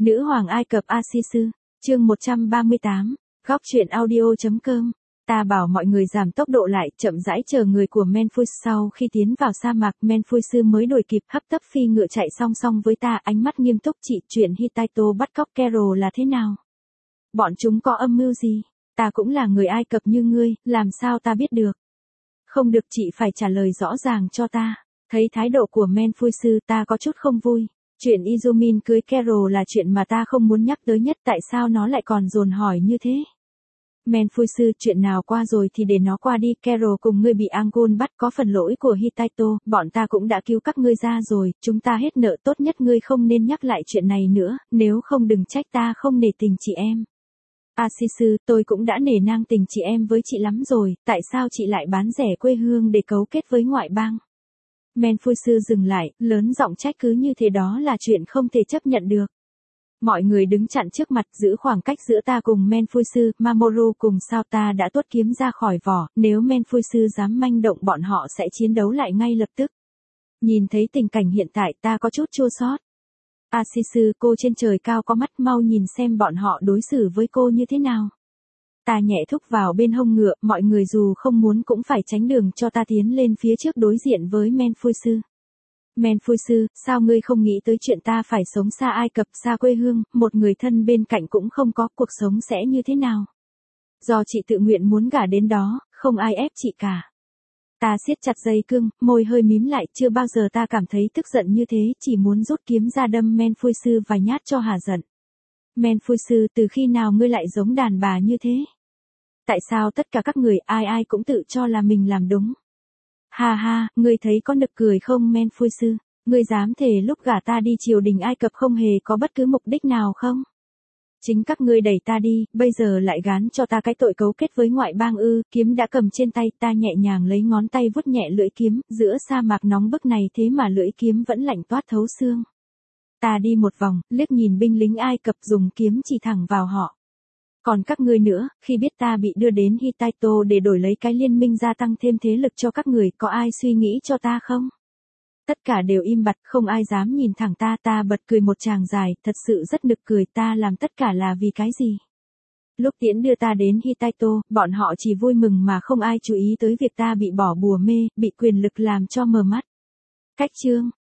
Nữ hoàng Ai Cập Asisu, chương 138, góc truyện audio.com. Ta bảo mọi người giảm tốc độ lại, chậm rãi chờ người của Menfuis. Sau khi tiến vào sa mạc, Menfuis mới đuổi kịp, hấp tấp phi ngựa chạy song song với ta, ánh mắt nghiêm túc. Chị, chuyện Hittito bắt cóc Carol là thế nào? Bọn chúng có âm mưu gì? Ta cũng là người Ai Cập như ngươi, làm sao ta biết được? Không được, chị phải trả lời rõ ràng cho ta. Thấy thái độ của Menfuis, ta có chút không vui. Chuyện Izumin cưới Carol là chuyện mà ta không muốn nhắc tới nhất, tại sao nó lại còn dồn hỏi như thế? Menfuis, chuyện nào qua rồi thì để nó qua đi, Carol cùng ngươi bị Angol bắt, có phần lỗi của Hittito, bọn ta cũng đã cứu các ngươi ra rồi, chúng ta hết nợ, tốt nhất ngươi không nên nhắc lại chuyện này nữa, nếu không đừng trách ta không nể tình chị em. Asisu, tôi cũng đã nể nang tình chị em với chị lắm rồi, tại sao chị lại bán rẻ quê hương để cấu kết với ngoại bang? Menfuis dừng lại, lớn giọng trách cứ như thế đó là chuyện không thể chấp nhận được. Mọi người đứng chặn trước mặt, giữ khoảng cách giữa ta cùng Menfuis. Mamoru cùng sao ta đã tuốt kiếm ra khỏi vỏ, nếu Menfuis dám manh động bọn họ sẽ chiến đấu lại ngay lập tức. Nhìn thấy tình cảnh hiện tại ta có chút chua xót. Asisu, cô trên trời cao có mắt, mau nhìn xem bọn họ đối xử với cô như thế nào. Ta nhẹ thúc vào bên hông ngựa, mọi người dù không muốn cũng phải tránh đường cho ta tiến lên phía trước đối diện với Menfuis. Menfuis, sao ngươi không nghĩ tới chuyện ta phải sống xa Ai Cập, xa quê hương, một người thân bên cạnh cũng không có, cuộc sống sẽ như thế nào? Do chị tự nguyện muốn gả đến đó, không ai ép chị cả. Ta siết chặt dây cương, môi hơi mím lại, chưa bao giờ ta cảm thấy tức giận như thế, chỉ muốn rút kiếm ra đâm Menfuis vài nhát cho hả giận. Menfuis, từ khi nào ngươi lại giống đàn bà như thế? Tại sao tất cả các người ai ai cũng tự cho là mình làm đúng? Ha ha, ngươi thấy có nực cười không Menfuis? Ngươi dám thề lúc gả ta đi triều đình Ai Cập không hề có bất cứ mục đích nào không? Chính các ngươi đẩy ta đi, bây giờ lại gán cho ta cái tội cấu kết với ngoại bang ư? Kiếm đã cầm trên tay, ta nhẹ nhàng lấy ngón tay vuốt nhẹ lưỡi kiếm, giữa sa mạc nóng bức này thế mà lưỡi kiếm vẫn lạnh toát thấu xương. Ta đi một vòng, liếc nhìn binh lính Ai Cập dùng kiếm chỉ thẳng vào họ. Còn các ngươi nữa, khi biết ta bị đưa đến Hittito để đổi lấy cái liên minh gia tăng thêm thế lực cho các người, có ai suy nghĩ cho ta không? Tất cả đều im bặt, không ai dám nhìn thẳng ta bật cười một tràng dài, thật sự rất nực cười, ta làm tất cả là vì cái gì? Lúc tiễn đưa ta đến Hittito, bọn họ chỉ vui mừng mà không ai chú ý tới việc ta bị bỏ bùa mê, bị quyền lực làm cho mờ mắt. Cách chương